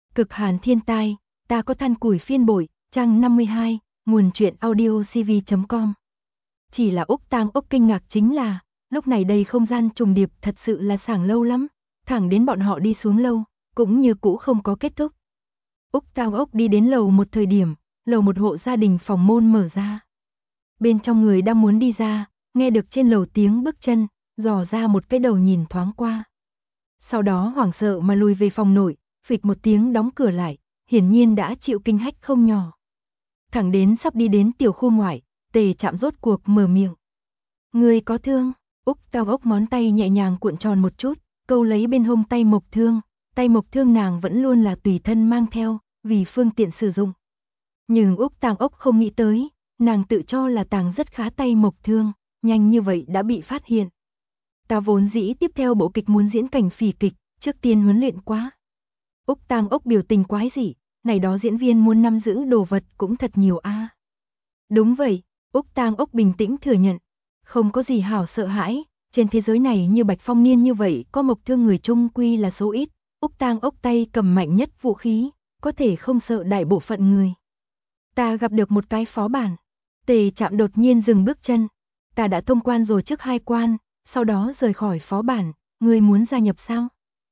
Cực hàn thiên tai, ta có than củi phiên bội, trang 52, nguồn truyện audio cv.com. Chỉ là Úc Tang Ốc kinh ngạc chính là, lúc này đây không gian trùng điệp thật sự là sảng lâu lắm, thẳng đến bọn họ đi xuống lâu, cũng như cũ không có kết thúc. Úc Tang Ốc đi đến lầu một thời điểm, lầu một hộ gia đình phòng môn mở ra. Bên trong người đang muốn đi ra, nghe được trên lầu tiếng bước chân, dò ra một cái đầu nhìn thoáng qua. Sau đó hoảng sợ mà lùi về phòng nội, phịch một tiếng đóng cửa lại, hiển nhiên đã chịu kinh hách không nhỏ. Thẳng đến sắp đi đến tiểu khu ngoại, Tề Trạm rốt cuộc mở miệng. Người có thương? Úc Tang Ốc ngón tay nhẹ nhàng cuộn tròn một chút, câu lấy bên hông tay mộc thương nàng vẫn luôn là tùy thân mang theo, vì phương tiện sử dụng. Nhưng Úc Tang Ốc không nghĩ tới, nàng tự cho là tàng rất khá tay mộc thương, nhanh như vậy đã bị phát hiện. Ta vốn dĩ tiếp theo bộ kịch muốn diễn cảnh phỉ kịch, trước tiên huấn luyện quá. Úc Tang Ốc biểu tình quái dị, này đó diễn viên muốn nắm giữ đồ vật cũng thật nhiều a. Đúng vậy, Úc Tang Ốc bình tĩnh thừa nhận, không có gì hảo sợ hãi, trên thế giới này như Bạch Phong Niên như vậy có mộc thương người chung quy là số ít, Úc Tang Ốc tay cầm mạnh nhất vũ khí, có thể không sợ đại bộ phận người. Ta gặp được một cái phó bản. Tề Trạm đột nhiên dừng bước chân. Ta đã thông quan rồi trước 2 quan, sau đó rời khỏi phó bản, ngươi muốn gia nhập sao?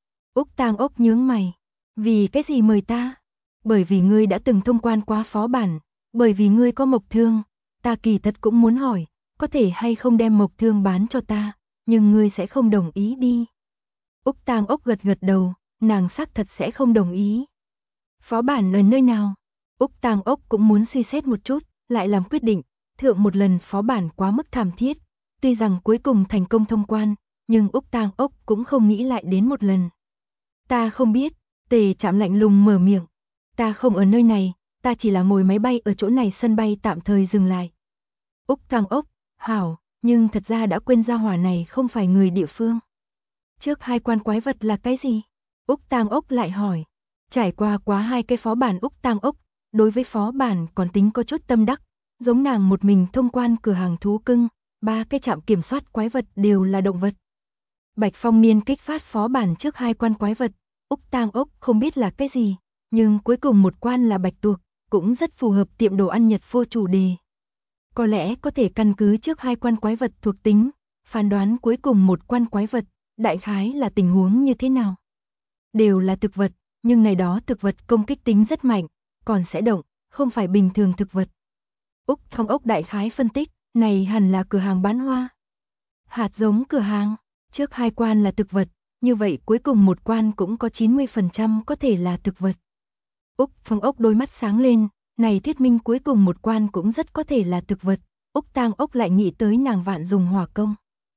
Úc Tang Ốc nhướng mày. Vì cái gì mời ta? Bởi vì ngươi đã từng thông quan qua phó bản, bởi vì ngươi có mộc thương, ta kỳ thật cũng muốn hỏi, có thể hay không đem mộc thương bán cho ta, nhưng ngươi sẽ không đồng ý đi. Úc Tang Ốc gật gật đầu, nàng xác thật sẽ không đồng ý. Phó bản ở nơi nào? Úc Tang Ốc cũng muốn suy xét một chút, lại làm quyết định, thượng một lần phó bản quá mức thảm thiết, tuy rằng cuối cùng thành công thông quan, nhưng Úc Tang Ốc cũng không nghĩ lại đến một lần. Ta không biết, Tề Trạm lạnh lùng mở miệng, ta không ở nơi này, ta chỉ là ngồi máy bay ở chỗ này sân bay tạm thời dừng lại. Úc Tang Ốc, hảo, nhưng thật ra đã quên gia hỏa này không phải người địa phương. Trước 2 quan quái vật là cái gì? Úc Tang Ốc lại hỏi. Trải qua quá 2 cái phó bản Úc Tang Ốc, đối với phó bản còn tính có chút tâm đắc, giống nàng một mình thông quan cửa hàng thú cưng, 3 cái trạm kiểm soát quái vật đều là động vật. Bạch Phong Niên kích phát phó bản trước 2 quan quái vật, Úc Tang Ốc không biết là cái gì, nhưng cuối cùng một quan là bạch tuộc, cũng rất phù hợp tiệm đồ ăn Nhật phô chủ đề. Có lẽ có thể căn cứ trước 2 quan quái vật thuộc tính, phán đoán cuối cùng một quan quái vật, đại khái là tình huống như thế nào. Đều là thực vật, nhưng này đó thực vật công kích tính rất mạnh, còn sẽ động, không phải bình thường thực vật. Úc Tang Ốc đại khái phân tích, này hẳn là cửa hàng bán hoa. Hạt giống cửa hàng, trước 2 quan là thực vật, như vậy cuối cùng một quan cũng có 90% có thể là thực vật. Úc Tang Ốc đôi mắt sáng lên, này thuyết minh cuối cùng một quan cũng rất có thể là thực vật. Úc Tang Ốc lại nghĩ tới nàng Vạn dùng hỏa công.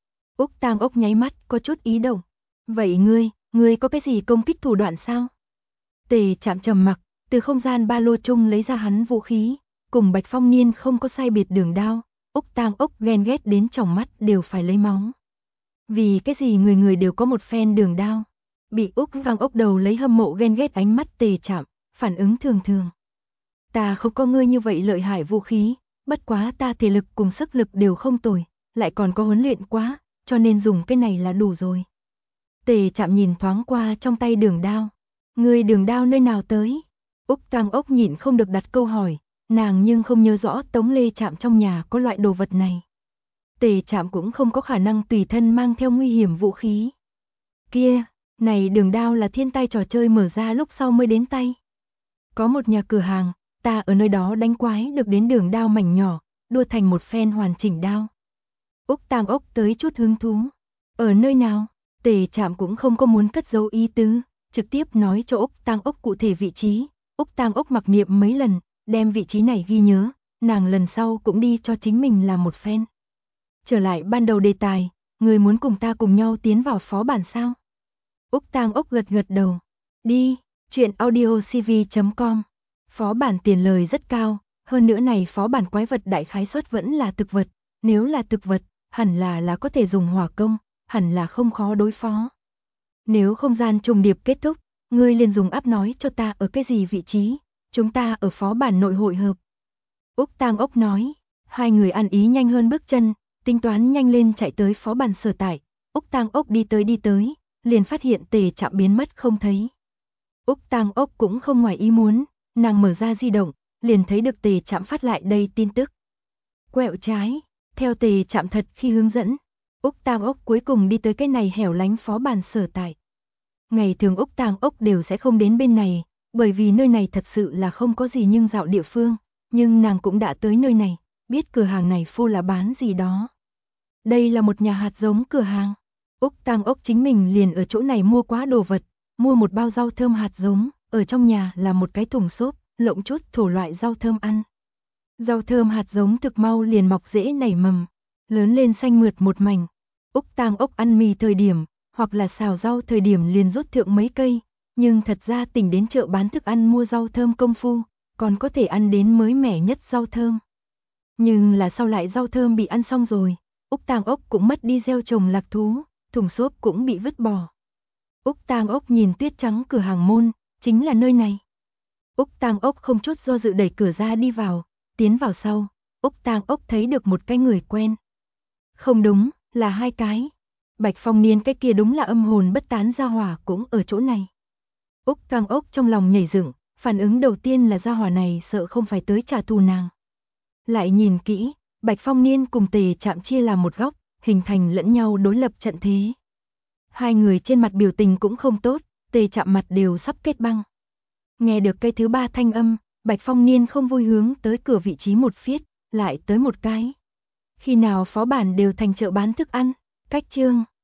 Úc Tang Ốc nháy mắt có chút ý động. Vậy ngươi có cái gì công kích thủ đoạn sao? Tề Trạm trầm mặc, từ không gian ba lô chung lấy ra hắn vũ khí, cùng Bạch Phong Niên không có sai biệt đường đao, Úc Tang Ốc ghen ghét đến tròng mắt đều phải lấy máu. Vì cái gì người người đều có một phen đường đao? Bị Úc Tang Ốc đầu lấy hâm mộ ghen ghét ánh mắt Tề Trạm, phản ứng thường thường. Ta không có ngươi như vậy lợi hại vũ khí, bất quá ta thể lực cùng sức lực đều không tồi, lại còn có huấn luyện quá, cho nên dùng cái này là đủ rồi. Tề Trạm nhìn thoáng qua trong tay đường đao. Ngươi đường đao nơi nào tới? Úc Tang Ốc nhịn không được đặt câu hỏi, nàng nhưng không nhớ rõ Tống Lê Trạm trong nhà có loại đồ vật này. Tề Trạm cũng không có khả năng tùy thân mang theo nguy hiểm vũ khí. Kia, này đường đao là thiên tai trò chơi mở ra lúc sau mới đến tay. Có một nhà cửa hàng, ta ở nơi đó đánh quái được đến đường đao mảnh nhỏ, đua thành một phen hoàn chỉnh đao. Úc Tang Ốc tới chút hứng thú. Ở nơi nào? Tề Trạm cũng không có muốn cất giấu ý tứ, trực tiếp nói cho Úc Tang Ốc cụ thể vị trí. Úc Tang Ốc mặc niệm mấy lần, đem vị trí này ghi nhớ, nàng lần sau cũng đi cho chính mình làm một phen. Trở lại ban đầu đề tài, người muốn cùng ta cùng nhau tiến vào phó bản sao? Úc Tang Ốc gật gật đầu. Đi, truyện audio cv.com. Phó bản tiền lời rất cao, hơn nữa này phó bản quái vật đại khái suất vẫn là thực vật, nếu là thực vật, hẳn là có thể dùng hỏa công, hẳn là không khó đối phó. Nếu không gian trùng điệp kết thúc, ngươi liền dùng áp nói cho ta ở cái gì vị trí, chúng ta ở phó bản nội hội hợp. Úc Tang Ốc nói, 2 người ăn ý nhanh hơn bước chân, tính toán nhanh lên chạy tới phó bản sở tại. Úc Tang Ốc đi tới, liền phát hiện Tề Trạm biến mất không thấy. Úc Tang Ốc cũng không ngoài ý muốn, nàng mở ra di động, liền thấy được Tề Trạm phát lại đây tin tức. Quẹo trái, theo Tề Trạm thật khi hướng dẫn, Úc Tang Ốc cuối cùng đi tới cái này hẻo lánh phó bản sở tại. Ngày thường Úc Tang Ốc đều sẽ không đến bên này, bởi vì nơi này thật sự là không có gì nhưng dạo địa phương, nhưng nàng cũng đã tới nơi này, biết cửa hàng này phô là bán gì đó. Đây là một nhà hạt giống cửa hàng. Úc Tang Ốc chính mình liền ở chỗ này mua quá đồ vật, mua một bao rau thơm hạt giống, ở trong nhà là một cái thùng xốp, lộng chút thổ loại rau thơm ăn. Rau thơm hạt giống thực mau liền mọc rễ nảy mầm, lớn lên xanh mượt một mảnh. Úc Tang Ốc ăn mì thời điểm, hoặc là xào rau thời điểm liền rút thượng mấy cây, nhưng thật ra tỉnh đến chợ bán thức ăn mua rau thơm công phu, còn có thể ăn đến mới mẻ nhất rau thơm. Nhưng là sau lại rau thơm bị ăn xong rồi, Úc Tang Ốc cũng mất đi gieo trồng lạc thú, thùng xốp cũng bị vứt bỏ. Úc Tang Ốc nhìn tuyết trắng cửa hàng môn, chính là nơi này. Úc Tang Ốc không chút do dự đẩy cửa ra đi vào, tiến vào sau, Úc Tang Ốc thấy được một cái người quen. Không đúng, là hai cái. Bạch Phong Niên cái kia đúng là âm hồn bất tán gia hỏa cũng ở chỗ này. Úc Tang Ốc trong lòng nhảy dựng, phản ứng đầu tiên là gia hỏa này sợ không phải tới trả thù nàng. Lại nhìn kỹ, Bạch Phong Niên cùng Tề Trạm chia làm một góc, hình thành lẫn nhau đối lập trận thế. Hai người trên mặt biểu tình cũng không tốt, Tề Trạm mặt đều sắp kết băng. Nghe được cây thứ ba thanh âm, Bạch Phong Niên không vui hướng tới cửa vị trí một phiết, lại tới một cái. Khi nào phó bản đều thành chợ bán thức ăn, cách chương